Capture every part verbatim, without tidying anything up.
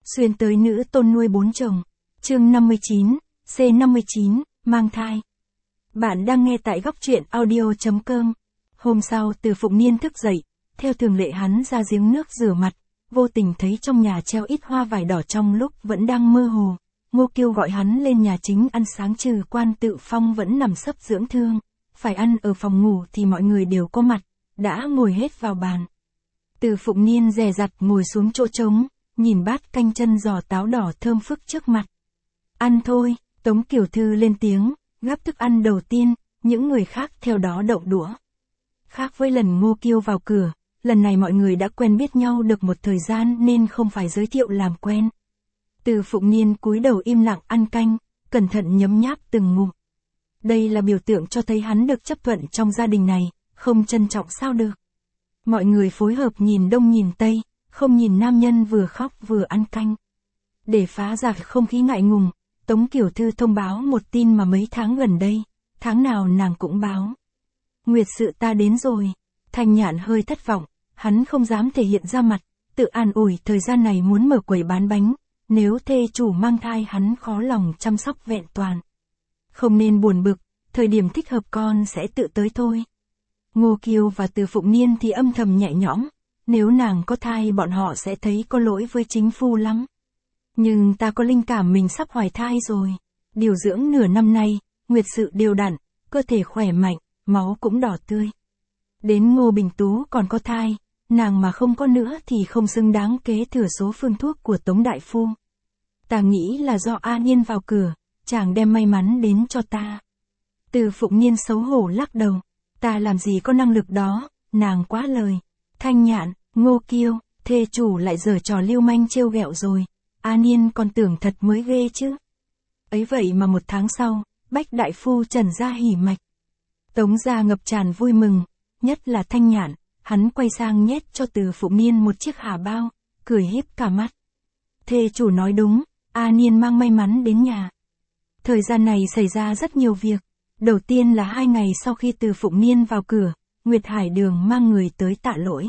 Xuyên tới nữ tôn nuôi bốn chồng. Chương năm mươi chín, C năm mươi chín, mang thai. Bạn đang nghe tại góc truyện audio.com. Hôm sau Từ Phụng Niên thức dậy, theo thường lệ hắn ra giếng nước rửa mặt, vô tình thấy trong nhà treo ít hoa vải đỏ trong lúc vẫn đang mơ hồ. Ngô Kiêu gọi hắn lên nhà chính ăn sáng trừ Quan Tự Phong vẫn nằm sấp dưỡng thương. Phải ăn ở phòng ngủ thì mọi người đều có mặt, đã ngồi hết vào bàn. Từ Phụng Niên dè dặt ngồi xuống chỗ trống, nhìn bát canh chân giò táo đỏ thơm phức trước mặt. Ăn thôi, Tống Kiều Thư lên tiếng, gắp thức ăn đầu tiên, những người khác theo đó động đũa. Khác với lần Ngô Kiêu vào cửa, lần này mọi người đã quen biết nhau được một thời gian nên không phải giới thiệu làm quen. Từ Phụng Niên cúi đầu im lặng ăn canh, cẩn thận nhấm nháp từng ngụm. Đây là biểu tượng cho thấy hắn được chấp thuận trong gia đình này, không trân trọng sao được. Mọi người phối hợp nhìn đông nhìn tây, không nhìn nam nhân vừa khóc vừa ăn canh. Để phá giải không khí ngại ngùng, Tống Kiều Thư thông báo một tin mà mấy tháng gần đây, tháng nào nàng cũng báo. Nguyệt sự ta đến rồi. Thanh Nhạn hơi thất vọng, hắn không dám thể hiện ra mặt, tự an ủi thời gian này muốn mở quầy bán bánh, nếu thê chủ mang thai hắn khó lòng chăm sóc vẹn toàn. Không nên buồn bực, thời điểm thích hợp con sẽ tự tới thôi. Ngô Kiêu và Từ Phụng Niên thì âm thầm nhẹ nhõm, nếu nàng có thai bọn họ sẽ thấy có lỗi với chính phu lắm. Nhưng ta có linh cảm mình sắp hoài thai rồi. Điều dưỡng nửa năm nay, nguyệt sự đều đặn, cơ thể khỏe mạnh, máu cũng đỏ tươi. Đến Ngô Bình Tú còn có thai, nàng mà không có nữa thì không xứng đáng kế thừa số phương thuốc của Tống Đại Phu. Ta nghĩ là do A Niên vào cửa, chàng đem may mắn đến cho ta. Từ Phụng Niên xấu hổ lắc đầu, ta làm gì có năng lực đó, nàng quá lời. Thanh Nhạn, Ngô Kiêu, thê chủ lại giở trò lưu manh trêu ghẹo rồi, A Niên còn tưởng thật mới ghê chứ. Ấy vậy mà một tháng sau, Bách Đại Phu trần ra hỉ mạch. Tống gia ngập tràn vui mừng, nhất là Thanh Nhạn, hắn quay sang nhét cho Từ Phụng Niên một chiếc hà bao, cười híp cả mắt. Thê chủ nói đúng, A Niên mang may mắn đến nhà. Thời gian này xảy ra rất nhiều việc. Đầu tiên là hai ngày sau khi Từ Phụng Niên vào cửa, Nguyệt Hải Đường mang người tới tạ lỗi.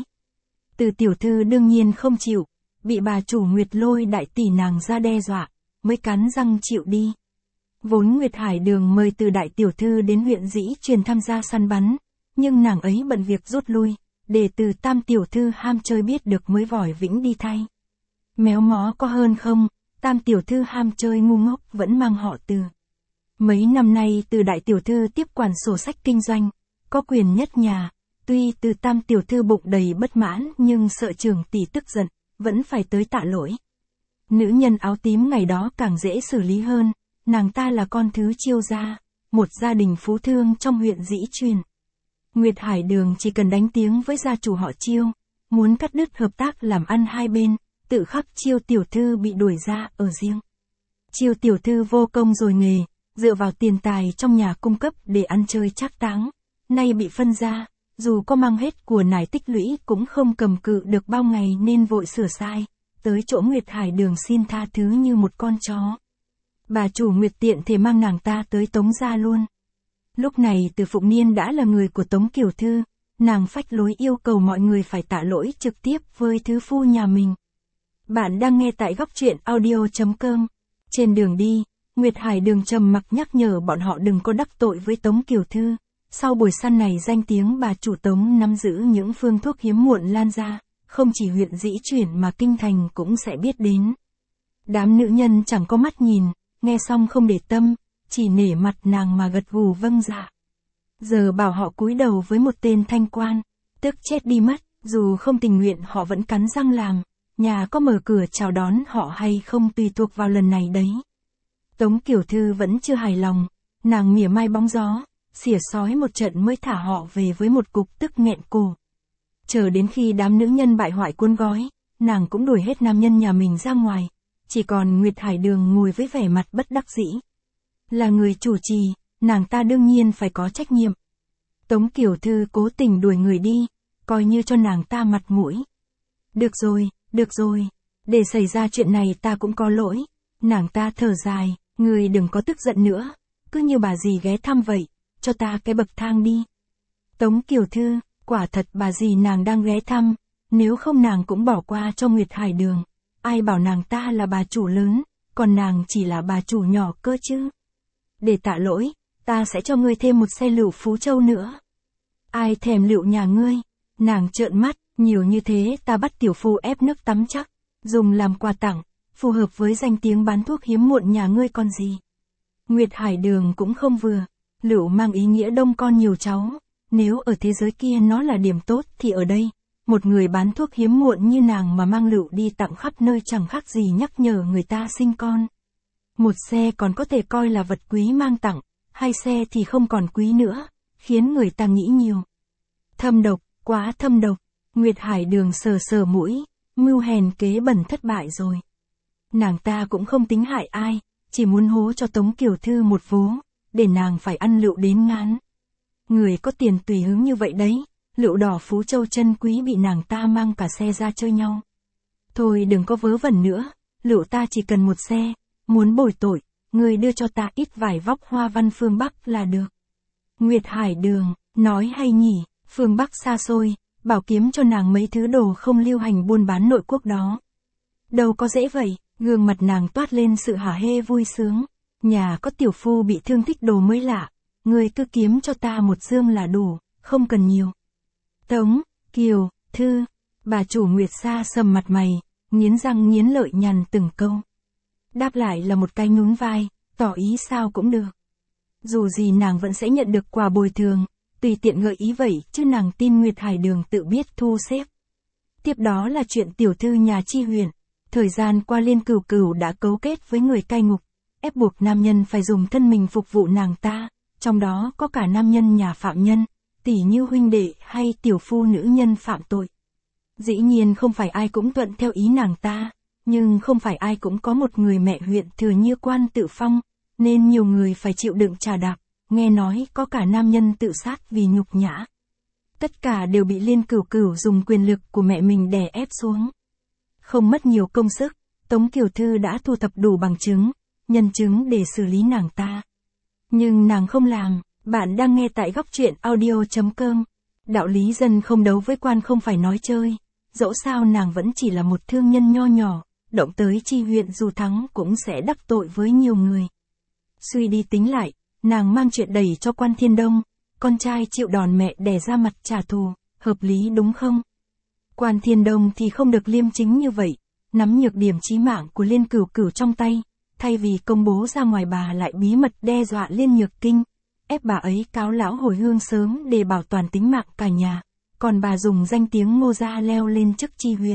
Từ tiểu thư đương nhiên không chịu, bị bà chủ Nguyệt lôi đại tỷ nàng ra đe dọa, mới cắn răng chịu đi. Vốn Nguyệt Hải Đường mời Từ đại tiểu thư đến huyện Dĩ Truyền tham gia săn bắn, nhưng nàng ấy bận việc rút lui, để Từ tam tiểu thư ham chơi biết được mới vòi vĩnh đi thay. Méo mó có hơn không, tam tiểu thư ham chơi ngu ngốc vẫn mang họ Từ. Mấy năm nay Từ đại tiểu thư tiếp quản sổ sách kinh doanh, có quyền nhất nhà, tuy Từ tam tiểu thư bụng đầy bất mãn nhưng sợ trưởng tỷ tức giận, vẫn phải tới tạ lỗi. Nữ nhân áo tím ngày đó càng dễ xử lý hơn, nàng ta là con thứ Chiêu gia, một gia đình phú thương trong huyện Dĩ Truyền. Nguyệt Hải Đường chỉ cần đánh tiếng với gia chủ họ Chiêu, muốn cắt đứt hợp tác làm ăn hai bên, tự khắc Chiêu tiểu thư bị đuổi ra ở riêng. Chiêu tiểu thư vô công rồi nghề, dựa vào tiền tài trong nhà cung cấp để ăn chơi trác táng, nay bị phân ra, dù có mang hết của nải tích lũy cũng không cầm cự được bao ngày nên vội sửa sai, tới chỗ Nguyệt Hải Đường xin tha thứ như một con chó. Bà chủ Nguyệt tiện thể mang nàng ta tới Tống gia luôn. Lúc này Từ Phụng Niên đã là người của Tống Kiều Thư, nàng phách lối yêu cầu mọi người phải tạ lỗi trực tiếp với thứ phu nhà mình. Bạn đang nghe tại góc truyện audio.com. Trên đường đi, Nguyệt Hải Đường trầm mặc nhắc nhở bọn họ đừng có đắc tội với Tống Kiều Thư. Sau buổi săn này danh tiếng bà chủ Tống nắm giữ những phương thuốc hiếm muộn lan ra, không chỉ huyện Dĩ Chuyển mà kinh thành cũng sẽ biết đến. Đám nữ nhân chẳng có mắt nhìn, nghe xong không để tâm, chỉ nể mặt nàng mà gật gù vâng dạ. Giờ bảo họ cúi đầu với một tên thanh quan, tức chết đi mất, dù không tình nguyện họ vẫn cắn răng làm, nhà có mở cửa chào đón họ hay không tùy thuộc vào lần này đấy. Tống Kiều Thư vẫn chưa hài lòng, nàng mỉa mai bóng gió, xỉa sói một trận mới thả họ về với một cục tức nghẹn cổ. Chờ đến khi đám nữ nhân bại hoại cuốn gói, nàng cũng đuổi hết nam nhân nhà mình ra ngoài, chỉ còn Nguyệt Hải Đường ngồi với vẻ mặt bất đắc dĩ. Là người chủ trì, nàng ta đương nhiên phải có trách nhiệm. Tống Kiều Thư cố tình đuổi người đi, coi như cho nàng ta mặt mũi. Được rồi, được rồi, để xảy ra chuyện này ta cũng có lỗi. Nàng ta thở dài, người đừng có tức giận nữa, cứ như bà dì ghé thăm vậy, cho ta cái bậc thang đi. Tống Kiều Thư, quả thật bà dì nàng đang ghé thăm, nếu không nàng cũng bỏ qua cho Nguyệt Hải Đường. ai bảo nàng ta là bà chủ lớn, còn nàng chỉ là bà chủ nhỏ cơ chứ. Để tạ lỗi, ta sẽ cho ngươi thêm một xe lựu Phú Châu nữa. Ai thèm lựu nhà ngươi? Nàng trợn mắt, nhiều như thế ta bắt tiểu phu ép nước tắm chắc, dùng làm quà tặng, phù hợp với danh tiếng bán thuốc hiếm muộn nhà ngươi còn gì. Nguyệt Hải Đường cũng không vừa, lựu mang ý nghĩa đông con nhiều cháu, nếu ở thế giới kia nó là điểm tốt thì ở đây, một người bán thuốc hiếm muộn như nàng mà mang lựu đi tặng khắp nơi chẳng khác gì nhắc nhở người ta sinh con. Một xe còn có thể coi là vật quý mang tặng, hai xe thì không còn quý nữa, khiến người ta nghĩ nhiều. Thâm độc, quá thâm độc, Nguyệt Hải Đường sờ sờ mũi, mưu hèn kế bẩn thất bại rồi. Nàng ta cũng không tính hại ai, chỉ muốn hố cho Tống Kiều Thư một vố, để nàng phải ăn lựu đến ngán. Người có tiền tùy hứng như vậy đấy, lựu đỏ Phú Châu chân quý bị nàng ta mang cả xe ra chơi nhau. Thôi đừng có vớ vẩn nữa, lựu ta chỉ cần một xe, muốn bồi tội, người đưa cho ta ít vải vóc hoa văn phương Bắc là được. Nguyệt Hải Đường, nói hay nhỉ, phương Bắc xa xôi, bảo kiếm cho nàng mấy thứ đồ không lưu hành buôn bán nội quốc đó. Đâu có dễ vậy, gương mặt nàng toát lên sự hả hê vui sướng. Nhà có tiểu phu bị thương thích đồ mới lạ, người cứ kiếm cho ta một dương là đủ, không cần nhiều. Tống, Kiều, Thư, bà chủ Nguyệt Sa sầm mặt mày, nghiến răng nghiến lợi nhằn từng câu. Đáp lại là một cái nhún vai, tỏ ý sao cũng được. Dù gì nàng vẫn sẽ nhận được quà bồi thường, tùy tiện gợi ý vậy chứ nàng tin Nguyệt Hải Đường tự biết thu xếp. Tiếp đó là chuyện tiểu thư nhà Chi Huyền. Thời gian qua Liên Cửu Cửu đã cấu kết với người cai ngục, ép buộc nam nhân phải dùng thân mình phục vụ nàng ta, trong đó có cả nam nhân nhà phạm nhân, tỉ như huynh đệ hay tiểu phu nữ nhân phạm tội. Dĩ nhiên không phải ai cũng thuận theo ý nàng ta, nhưng không phải ai cũng có một người mẹ huyện thừa như Quan Tự Phong, nên nhiều người phải chịu đựng trà đạp, nghe nói có cả nam nhân tự sát vì nhục nhã. Tất cả đều bị Liên Cửu Cửu dùng quyền lực của mẹ mình đè ép xuống. Không mất nhiều công sức, Tống Kiều Thư đã thu thập đủ bằng chứng, nhân chứng để xử lý nàng ta. Nhưng nàng không làm. Bạn đang nghe tại góc truyện audio chấm com. Đạo lý dân không đấu với quan không phải nói chơi. Dẫu sao nàng vẫn chỉ là một thương nhân nho nhỏ, động tới Chi huyện dù thắng cũng sẽ đắc tội với nhiều người. Suy đi tính lại, nàng mang chuyện đẩy cho Quan Thiên Đông, con trai chịu đòn mẹ đè ra mặt trả thù, hợp lý đúng không? Quan Thiên Đông thì không được liêm chính như vậy, nắm nhược điểm chí mạng của Liên Cửu Cửu trong tay, thay vì công bố ra ngoài bà lại bí mật đe dọa Liên Nhược Kinh, ép bà ấy cáo lão hồi hương sớm để bảo toàn tính mạng cả nhà, còn bà dùng danh tiếng Ngô gia leo lên chức Chi huyện.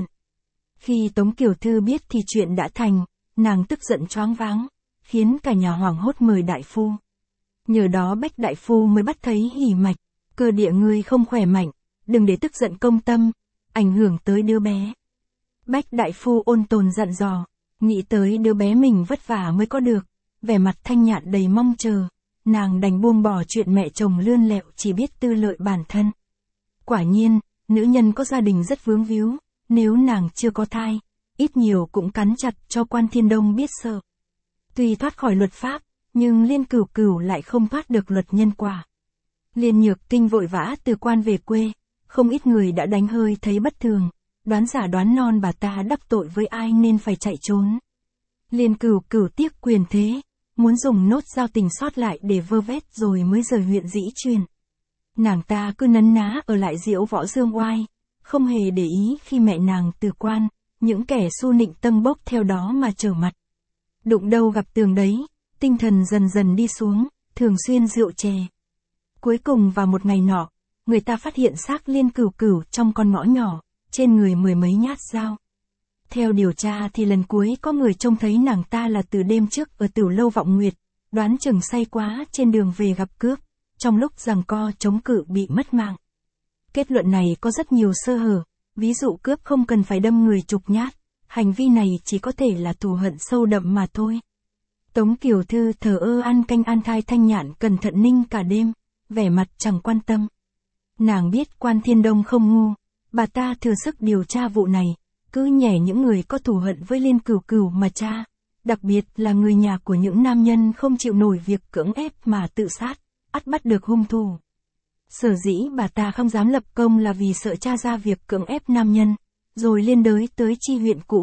Khi Tống Kiều Thư biết thì chuyện đã thành, nàng tức giận choáng váng, khiến cả nhà hoảng hốt mời đại phu. Nhờ đó Bách đại phu mới bắt thấy hỉ mạch, cơ địa ngươi không khỏe mạnh, đừng để tức giận công tâm, ảnh hưởng tới đứa bé. Bách đại phu ôn tồn dặn dò, nghĩ tới đứa bé mình vất vả mới có được, vẻ mặt thanh nhạn đầy mong chờ, nàng đành buông bỏ chuyện mẹ chồng lươn lẹo chỉ biết tư lợi bản thân. Quả nhiên, nữ nhân có gia đình rất vướng víu, nếu nàng chưa có thai, ít nhiều cũng cắn chặt cho Quan Thiên Đông biết sợ. Tuy thoát khỏi luật pháp, nhưng Liên Cửu Cửu lại không thoát được luật nhân quả. Liên Nhược Kinh vội vã từ quan về quê, không ít người đã đánh hơi thấy bất thường, đoán giả đoán non bà ta đắc tội với ai nên phải chạy trốn. Liên Cửu Cửu tiếc quyền thế, muốn dùng nốt giao tình sót lại để vơ vét rồi mới rời huyện Dĩ Truyền. Nàng ta cứ nấn ná ở lại Diễu Võ Dương Oai, không hề để ý khi mẹ nàng từ quan, những kẻ xu nịnh tâng bốc theo đó mà trở mặt. Đụng đâu gặp tường đấy, tinh thần dần dần đi xuống, thường xuyên rượu chè. Cuối cùng vào một ngày nọ, người ta phát hiện xác Liên Cửu Cửu trong con ngõ nhỏ, trên người mười mấy nhát dao. Theo điều tra thì lần cuối có người trông thấy nàng ta là từ đêm trước ở Tửu Lâu Vọng Nguyệt, đoán chừng say quá trên đường về gặp cướp, trong lúc giằng co chống cự bị mất mạng. Kết luận này có rất nhiều sơ hở, ví dụ cướp không cần phải đâm người chục nhát, hành vi này chỉ có thể là thù hận sâu đậm mà thôi. Tống Kiều Thư thờ ơ ăn canh ăn thai thanh nhạn cẩn thận ninh cả đêm, vẻ mặt chẳng quan tâm. Nàng biết Quan Thiên Đông không ngu, bà ta thừa sức điều tra vụ này, cứ nhẻ những người có thù hận với Liên Cửu Cửu mà tra, đặc biệt là người nhà của những nam nhân không chịu nổi việc cưỡng ép mà tự sát, ắt bắt được hung thủ. Sở dĩ bà ta không dám lập công là vì sợ tra ra việc cưỡng ép nam nhân, rồi liên đới tới Chi huyện cũ,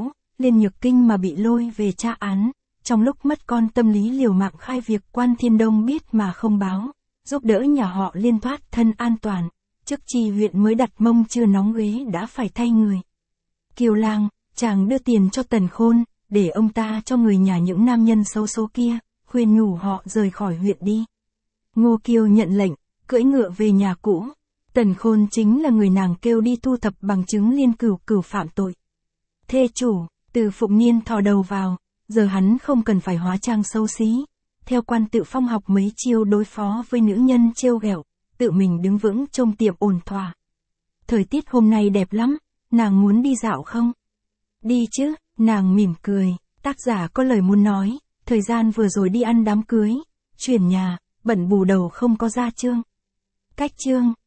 Liên Nhược Kinh mà bị lôi về tra án, trong lúc mất con tâm lý liều mạng khai việc Quan Thiên Đông biết mà không báo, giúp đỡ nhà họ Liên thoát thân an toàn, chức tri huyện mới đặt mông chưa nóng ghế đã phải thay người. Kiều Lang, chàng đưa tiền cho Tần Khôn, để ông ta cho người nhà những nam nhân xấu số kia, khuyên nhủ họ rời khỏi huyện đi. Ngô Kiều nhận lệnh, cưỡi ngựa về nhà cũ. Tần Khôn chính là người nàng kêu đi thu thập bằng chứng Liên Cửu Cửu phạm tội. Thê chủ, Từ Phụng Niên thò đầu vào, giờ hắn không cần phải hóa trang xấu xí. Theo Quan Tự Phong học mấy chiêu đối phó với nữ nhân trêu ghẹo, tự mình đứng vững trông tiệm ổn thỏa. Thời tiết hôm nay đẹp lắm, nàng muốn đi dạo không? Đi chứ, nàng mỉm cười, tác giả có lời muốn nói, thời gian vừa rồi đi ăn đám cưới, chuyển nhà, bận bù đầu không có ra chương. Cách chương.